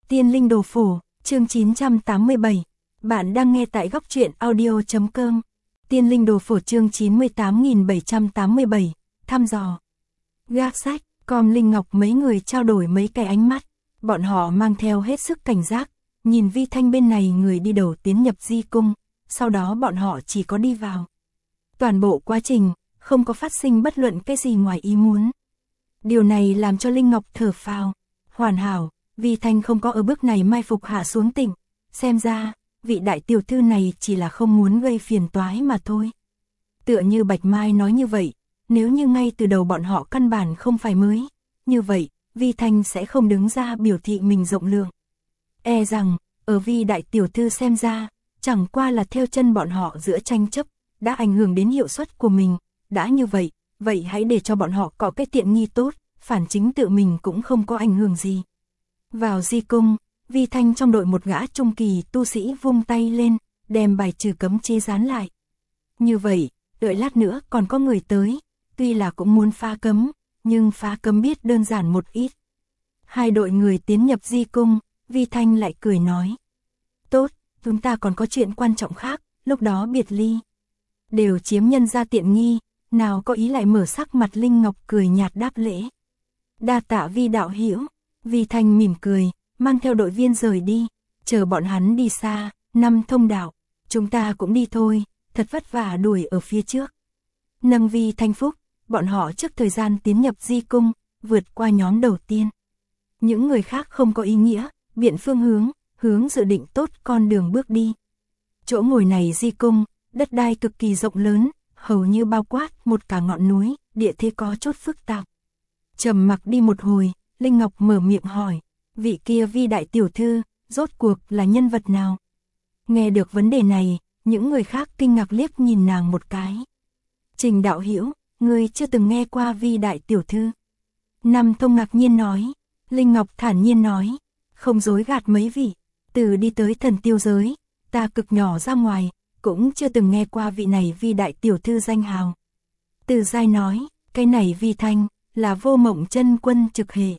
Tiên linh đồ phổ, chương 987. Bạn đang nghe tại góc truyện audio.com. Tiên linh đồ phổ chương 98.787. Thăm dò. Gác sách, Com Linh Ngọc mấy người trao đổi mấy cái ánh mắt. Bọn họ mang theo hết sức cảnh giác, nhìn Vi Thanh bên này người đi đầu tiến nhập di cung, sau đó bọn họ chỉ có đi vào. Toàn bộ quá trình, không có phát sinh bất luận cái gì ngoài ý muốn. Điều này làm cho Linh Ngọc thở phào. Hoàn hảo, Vi Thanh không có ở bước này mai phục hạ xuống tỉnh. Xem ra, vị đại tiểu thư này chỉ là không muốn gây phiền toái mà thôi. Tựa như Bạch Mai nói như vậy, nếu như ngay từ đầu bọn họ căn bản không phải mới, như vậy, Vi Thanh sẽ không đứng ra biểu thị mình rộng lượng. E rằng, ở Vi đại tiểu thư xem ra, chẳng qua là theo chân bọn họ giữa tranh chấp, đã ảnh hưởng đến hiệu suất của mình. Đã như vậy, vậy hãy để cho bọn họ có cái tiện nghi tốt, phản chính tự mình cũng không có ảnh hưởng gì. Vào di cung, Vi Thanh trong đội một gã trung kỳ tu sĩ vung tay lên, đem bài trừ cấm chế dán lại. Như vậy, đợi lát nữa còn có người tới, tuy là cũng muốn phá cấm, nhưng phá cấm biết đơn giản một ít. Hai đội người tiến nhập di cung, Vi Thanh lại cười nói. Tốt, chúng ta còn có chuyện quan trọng khác, lúc đó biệt ly. Đều chiếm nhân ra tiện nghi, nào có ý lại mở sắc mặt Linh Ngọc cười nhạt đáp lễ. Đa tạ Vi đạo hữu. Vi Thanh mỉm cười, mang theo đội viên rời đi, chờ bọn hắn đi xa, năm thông đạo, chúng ta cũng đi thôi, thật vất vả đuổi ở phía trước. Nâng Vi Thanh phúc, bọn họ trước thời gian tiến nhập di cung, vượt qua nhóm đầu tiên. Những người khác không có ý nghĩa, biện phương hướng dự định tốt con đường bước đi. Chỗ ngồi này di cung, đất đai cực kỳ rộng lớn, hầu như bao quát một cả ngọn núi, địa thế có chút phức tạp. Trầm mặc đi một hồi, Linh Ngọc mở miệng hỏi, vị kia Vi đại tiểu thư, rốt cuộc là nhân vật nào? Nghe được vấn đề này, những người khác kinh ngạc liếc nhìn nàng một cái. Trình đạo hữu, ngươi chưa từng nghe qua Vi đại tiểu thư. Nam Thông ngạc nhiên nói, Linh Ngọc thản nhiên nói, không dối gạt mấy vị, từ đi tới thần tiêu giới, ta cực nhỏ ra ngoài, cũng chưa từng nghe qua vị này Vi đại tiểu thư danh hào. Từ Giai nói, cái này Vi Thanh, là Vô Mộng Chân Quân trực hệ.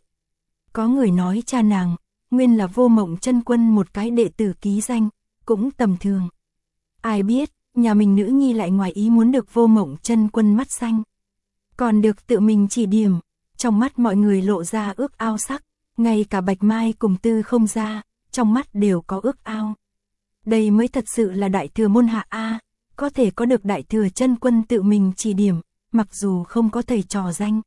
Có người nói cha nàng, nguyên là Vô Mộng Chân Quân một cái đệ tử ký danh, cũng tầm thường. Ai biết, nhà mình nữ nhi lại ngoài ý muốn được Vô Mộng Chân Quân mắt xanh. Còn được tự mình chỉ điểm, trong mắt mọi người lộ ra ước ao sắc, ngay cả Bạch Mai cùng Tư Không Gia, trong mắt đều có ước ao. Đây mới thật sự là đại thừa môn hạ A, có thể có được đại thừa chân quân tự mình chỉ điểm, mặc dù không có thầy trò danh.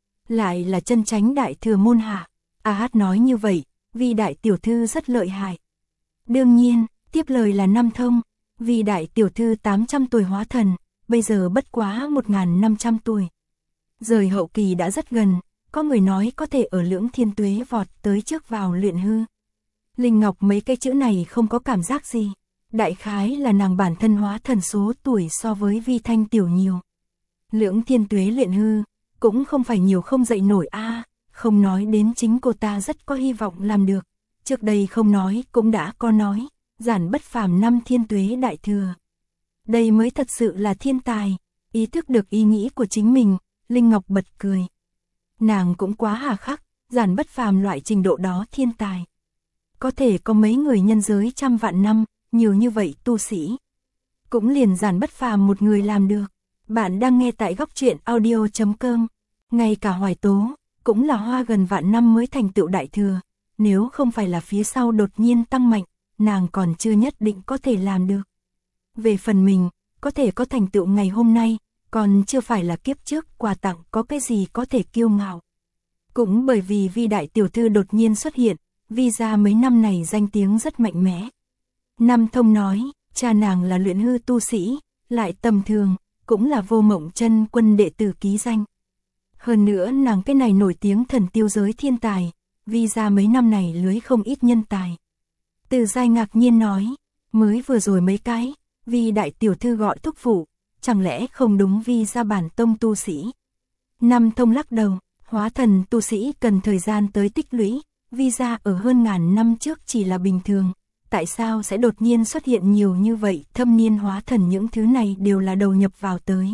Lại là chân chánh đại thừa môn hạ. A Hát nói như vậy, Vi đại tiểu thư rất lợi hại. Đương nhiên, tiếp lời là Nam Thông, Vi đại tiểu thư 800 tuổi hóa thần, bây giờ bất quá 1.500 tuổi. Rời hậu kỳ đã rất gần, có người nói có thể ở lưỡng thiên tuế vọt tới trước vào luyện hư. Linh Ngọc mấy cái chữ này không có cảm giác gì, đại khái là nàng bản thân hóa thần số tuổi so với Vi Thanh tiểu nhiều. Lưỡng thiên tuế luyện hư, cũng không phải nhiều không dậy nổi a, không nói đến chính cô ta rất có hy vọng làm được. Trước đây không nói cũng đã có nói, giản bất phàm 5 thiên tuế đại thừa. Đây mới thật sự là thiên tài, ý thức được ý nghĩ của chính mình, Linh Ngọc bật cười. Nàng cũng quá hà khắc, giản bất phàm loại trình độ đó thiên tài. Có thể có mấy người nhân giới trăm vạn năm, nhiều như vậy tu sĩ. Cũng liền giản bất phàm một người làm được. Bạn đang nghe tại góc truyện audio.com. Ngay cả Hoài Tố, cũng là hoa gần vạn năm mới thành tựu đại thừa. Nếu không phải là phía sau đột nhiên tăng mạnh, nàng còn chưa nhất định có thể làm được. Về phần mình, có thể có thành tựu ngày hôm nay, còn chưa phải là kiếp trước quà tặng có cái gì có thể kiêu ngạo. Cũng bởi vì Vi đại tiểu thư đột nhiên xuất hiện, Vi gia mấy năm này danh tiếng rất mạnh mẽ. Nam Thông nói, cha nàng là luyện hư tu sĩ, lại tầm thường, cũng là Vô Mộng Chân Quân đệ tử ký danh. Hơn nữa nàng cái này nổi tiếng thần tiêu giới thiên tài, Vi gia mấy năm này lưới không ít nhân tài. Từ Giai ngạc nhiên nói, mới vừa rồi mấy cái, Vi đại tiểu thư gọi thúc phụ, chẳng lẽ không đúng Vi gia bản tông tu sĩ. Nam Thông lắc đầu, hóa thần tu sĩ cần thời gian tới tích lũy, Vi gia ở hơn ngàn năm trước chỉ là bình thường, tại sao sẽ đột nhiên xuất hiện nhiều như vậy, thâm niên hóa thần những thứ này đều là đầu nhập vào tới.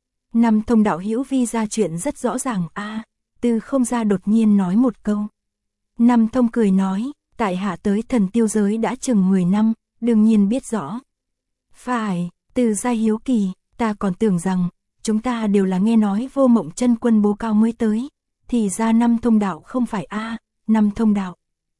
Nam Thông đạo hữu Vi gia chuyện rất rõ ràng a. Tư Không Gia đột nhiên nói một câu. Nam Thông cười nói, tại hạ tới thần tiêu giới đã chừng 10 năm, đương nhiên biết rõ. Phải, Từ Giai hiếu kỳ, ta còn tưởng rằng, chúng ta đều là nghe nói Vô Mộng chân quân bố cao mới tới, thì ra năm thông đạo không phải a, năm thông đạo.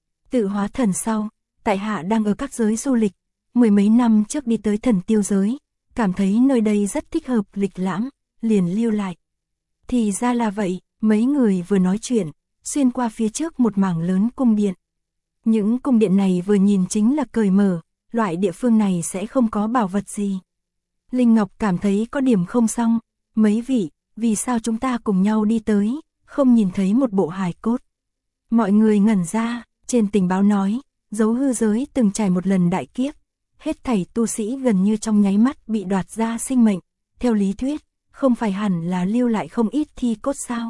Tự hóa thần sau, tại hạ đang ở các giới du lịch, 10 mấy năm trước đi tới thần tiêu giới, cảm thấy nơi đây rất thích hợp lịch lãm, liền lưu lại. Thì ra là vậy, mấy người vừa nói chuyện, xuyên qua phía trước một mảng lớn cung điện. Những cung điện này vừa nhìn chính là cởi mở, loại địa phương này sẽ không có bảo vật gì. Linh Ngọc cảm thấy có điểm không xong, mấy vị, vì sao chúng ta cùng nhau đi tới, không nhìn thấy một bộ hài cốt. Mọi người ngẩn ra, trên tình báo nói, dấu hư giới từng trải một lần đại kiếp, hết thảy tu sĩ gần như trong nháy mắt bị đoạt ra sinh mệnh, theo lý thuyết, không phải hẳn là lưu lại không ít thi cốt sao.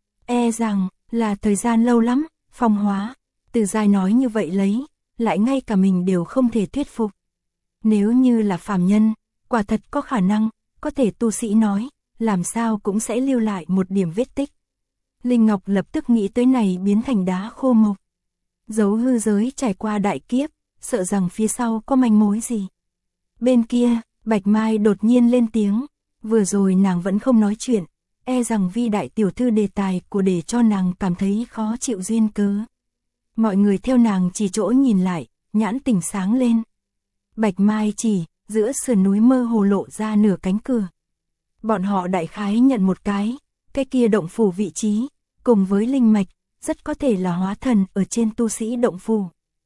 E rằng, là thời gian lâu lắm, phong hóa, Từ Giai nói như vậy lấy, lại ngay cả mình đều không thể thuyết phục. Nếu như là phàm nhân, quả thật có khả năng, có thể tu sĩ nói, làm sao cũng sẽ lưu lại một điểm vết tích. Linh Ngọc lập tức nghĩ tới này biến thành đá khô mộc. Dấu hư giới trải qua đại kiếp, sợ rằng phía sau có manh mối gì. Bên kia, Bạch Mai đột nhiên lên tiếng, vừa rồi nàng vẫn không nói chuyện, e rằng Vi đại tiểu thư đề tài của để cho nàng cảm thấy khó chịu duyên cớ. Mọi người theo nàng chỉ chỗ nhìn lại, nhãn tỉnh sáng lên. Bạch Mai chỉ, giữa sườn núi mơ hồ lộ ra nửa cánh cửa. Bọn họ đại khái nhận một cái kia động phủ vị trí, cùng với linh mạch, rất có thể là hóa thần ở trên tu sĩ động phủ.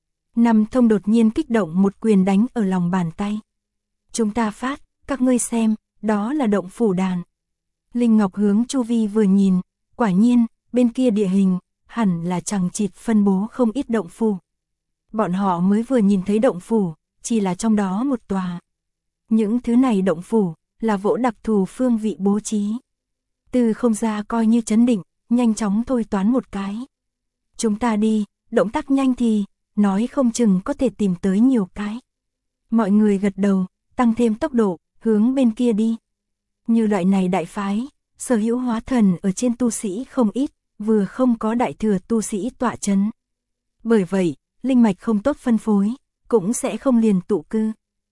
Năm Thông đột nhiên kích động một quyền đánh ở lòng bàn tay. Chúng ta phát, các ngươi xem, đó là động phủ đàn. Linh Ngọc hướng chu vi vừa nhìn, quả nhiên, bên kia địa hình, hẳn là chằng chịt phân bố không ít động phủ. Bọn họ mới vừa nhìn thấy động phủ, chỉ là trong đó một tòa. Những thứ này động phủ, là vỗ đặc thù phương vị bố trí. Từ không ra coi như chấn định, nhanh chóng thôi toán một cái. Chúng ta đi, động tác nhanh thì, nói không chừng có thể tìm tới nhiều cái. Mọi người gật đầu, tăng thêm tốc độ, hướng bên kia đi. Như loại này đại phái, sở hữu hóa thần ở trên tu sĩ không ít, vừa không có đại thừa tu sĩ tọa chấn. Bởi vậy, linh mạch không tốt phân phối, cũng sẽ không liền tụ cư.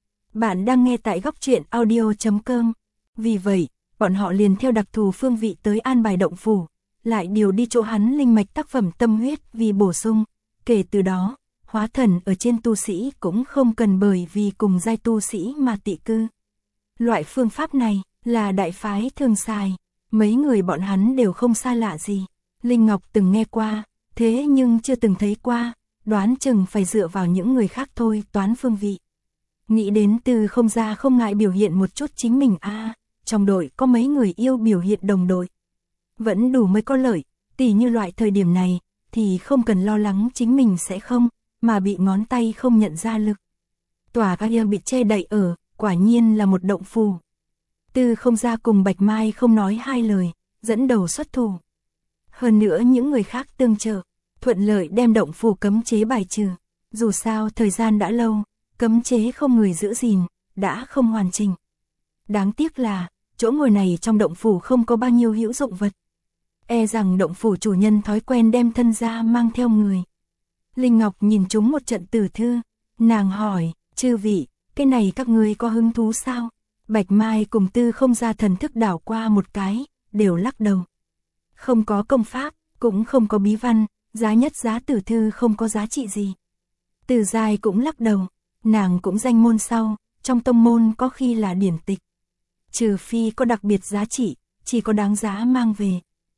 Bạn đang nghe tại góc truyện audio.com. Vì vậy, bọn họ liền theo đặc thù phương vị tới an bài động phủ, lại điều đi chỗ hắn linh mạch tác phẩm tâm huyết vì bổ sung. Kể từ đó, hóa thần ở trên tu sĩ cũng không cần bởi vì cùng giai tu sĩ mà tị cư. Loại phương pháp này là đại phái thường xài, mấy người bọn hắn đều không xa lạ gì. Linh Ngọc từng nghe qua, thế nhưng chưa từng thấy qua, đoán chừng phải dựa vào những người khác thôi toán phương vị. Nghĩ đến Từ không ra không ngại biểu hiện một chút chính mình trong đội có mấy người yêu biểu hiện đồng đội. Vẫn đủ mới có lợi, tỉ như loại thời điểm này, thì không cần lo lắng chính mình sẽ không, mà bị ngón tay không nhận ra lực. Tòa kia bị che đậy ở, quả nhiên là một động phủ. Từ không ra cùng Bạch Mai không nói hai lời, dẫn đầu xuất thủ. Hơn nữa những người khác tương trợ, thuận lợi đem động phủ cấm chế bài trừ. Dù sao thời gian đã lâu, cấm chế không người giữ gìn, đã không hoàn chỉnh. Đáng tiếc là, chỗ ngồi này trong động phủ không có bao nhiêu hữu dụng vật. E rằng động phủ chủ nhân thói quen đem thân ra mang theo người. Linh Ngọc nhìn chúng một trận tử thư, nàng hỏi, chư vị, cái này các ngươi có hứng thú sao? Bạch Mai cùng Tư không ra thần thức đảo qua một cái, đều lắc đầu. Không có công pháp, cũng không có bí văn, giá nhất giá tử thư không có giá trị gì. Từ Giai cũng lắc đầu, nàng cũng danh môn sau, trong tông môn có khi là điển tịch. Trừ phi có đặc biệt giá trị, chỉ có đáng giá mang về.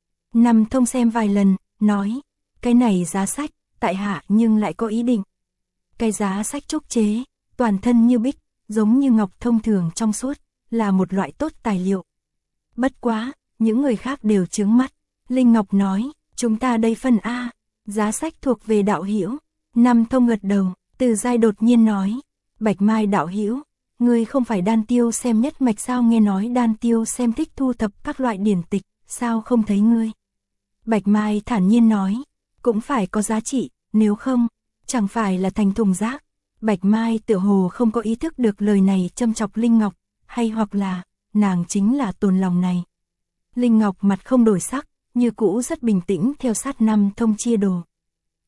Năm Thông xem vài lần, nói, cái này giá sách, tại hạ nhưng lại có ý định. Cái giá sách trúc chế, toàn thân như bích, giống như ngọc thông thường trong suốt, là một loại tốt tài liệu. Bất quá, những người khác đều chướng mắt. Linh Ngọc nói, chúng ta đây phân A, giá sách thuộc về đạo hữu. Năm Thông gật đầu, Từ Giai đột nhiên nói, Bạch Mai đạo hữu, ngươi không phải Đan Tiêu xem nhất mạch sao, nghe nói Đan Tiêu xem thích thu thập các loại điển tịch, sao không thấy ngươi? Bạch Mai thản nhiên nói, cũng phải có giá trị, nếu không, chẳng phải là thành thùng rác. Bạch Mai tựa hồ không có ý thức được lời này châm chọc Linh Ngọc, hay hoặc là, nàng chính là tồn lòng này. Linh Ngọc mặt không đổi sắc, như cũ rất bình tĩnh theo sát Năm Thông chia đồ.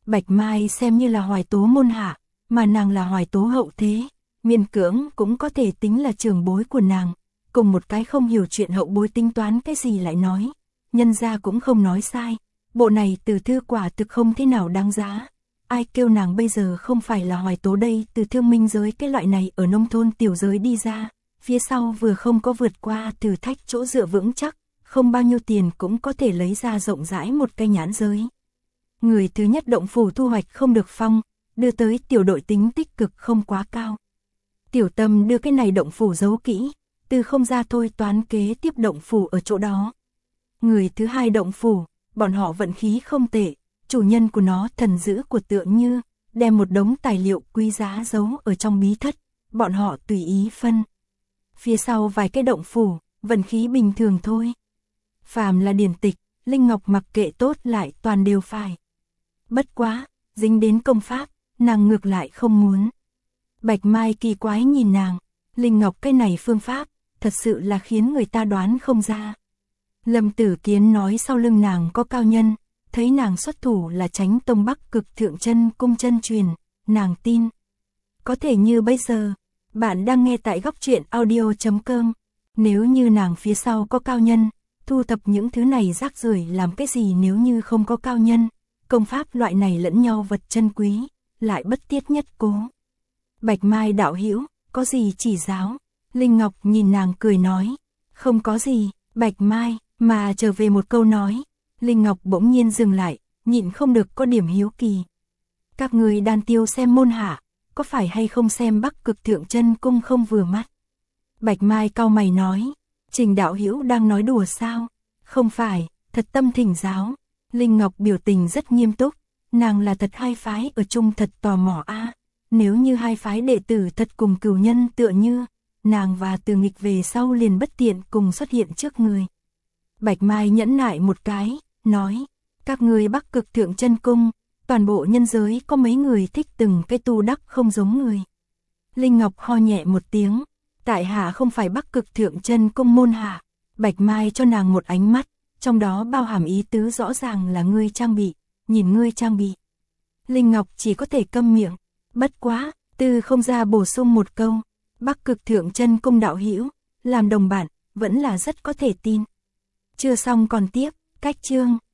Bạch Mai xem như là Hoài Tố môn hạ, mà nàng là Hoài Tố hậu thế, miễn cưỡng cũng có thể tính là trưởng bối của nàng, cùng một cái không hiểu chuyện hậu bối tính toán cái gì lại nói, nhân gia cũng không nói sai, bộ này từ thư quả thực không thế nào đáng giá. Ai kêu nàng bây giờ không phải là Hoài Tố đây, từ thương minh giới cái loại này ở nông thôn tiểu giới đi ra, phía sau vừa không có vượt qua thử thách chỗ dựa vững chắc, không bao nhiêu tiền cũng có thể lấy ra rộng rãi một cái nhãn giới. Người thứ nhất động phủ thu hoạch không được phong, đưa tới tiểu đội tính tích cực không quá cao. Tiểu Tâm đưa cái này động phủ giấu kỹ, từ không ra thôi toán kế tiếp động phủ ở chỗ đó. Người thứ hai động phủ, bọn họ vận khí không tệ, chủ nhân của nó thần dữ của Tượng Như, đem một đống tài liệu quý giá giấu ở trong bí thất, bọn họ tùy ý phân. Phía sau vài cái động phủ, vận khí bình thường thôi. Phàm là điển tịch, Linh Ngọc mặc kệ tốt lại toàn đều phải. Bất quá, dính đến công pháp, nàng ngược lại không muốn. Bạch Mai kỳ quái nhìn nàng, Linh Ngọc cái này phương pháp, thật sự là khiến người ta đoán không ra. Lâm Tử Kiến nói sau lưng nàng có cao nhân, thấy nàng xuất thủ là Chánh Tông Bắc Cực Thượng Chân Cung chân truyền, nàng tin. Có thể như bây giờ, bạn đang nghe tại Góc Truyện Audio.com, nếu như nàng phía sau có cao nhân, thu thập những thứ này rác rưởi làm cái gì nếu như không có cao nhân, công pháp loại này lẫn nhau vật chân quý, lại bất tiết nhất cố. Bạch Mai đạo hữu, có gì chỉ giáo? Linh Ngọc nhìn nàng cười nói, không có gì. Bạch Mai mà trở về một câu nói, Linh Ngọc bỗng nhiên dừng lại, nhịn không được có điểm hiếu kỳ. Các người Đan Tiêu xem môn hạ, có phải hay không xem Bắc Cực Thượng Chân Cung không vừa mắt? Bạch Mai cau mày nói, Trình đạo hữu đang nói đùa sao? Không phải, thật tâm thỉnh giáo. Linh Ngọc biểu tình rất nghiêm túc, nàng là thật hai phái ở chung thật tò mò a. Nếu như hai phái đệ tử thật cùng cửu nhân tựa như, nàng và Từ Nghịch về sau liền bất tiện cùng xuất hiện trước người. Bạch Mai nhẫn nại một cái, nói, các người Bắc Cực Thượng Chân Cung, toàn bộ nhân giới có mấy người thích từng cái tu đắc không giống người. Linh Ngọc ho nhẹ một tiếng, tại hạ không phải Bắc Cực Thượng Chân Cung môn hạ. Bạch Mai cho nàng một ánh mắt, trong đó bao hàm ý tứ rõ ràng là ngươi trang bị, nhìn ngươi trang bị. Linh Ngọc chỉ có thể câm miệng, bất quá, từ không ra bổ sung một câu, Bắc Cực Thượng Chân Cung đạo hữu, làm đồng bạn, vẫn là rất có thể tin. Chưa xong còn tiếp, cách chương.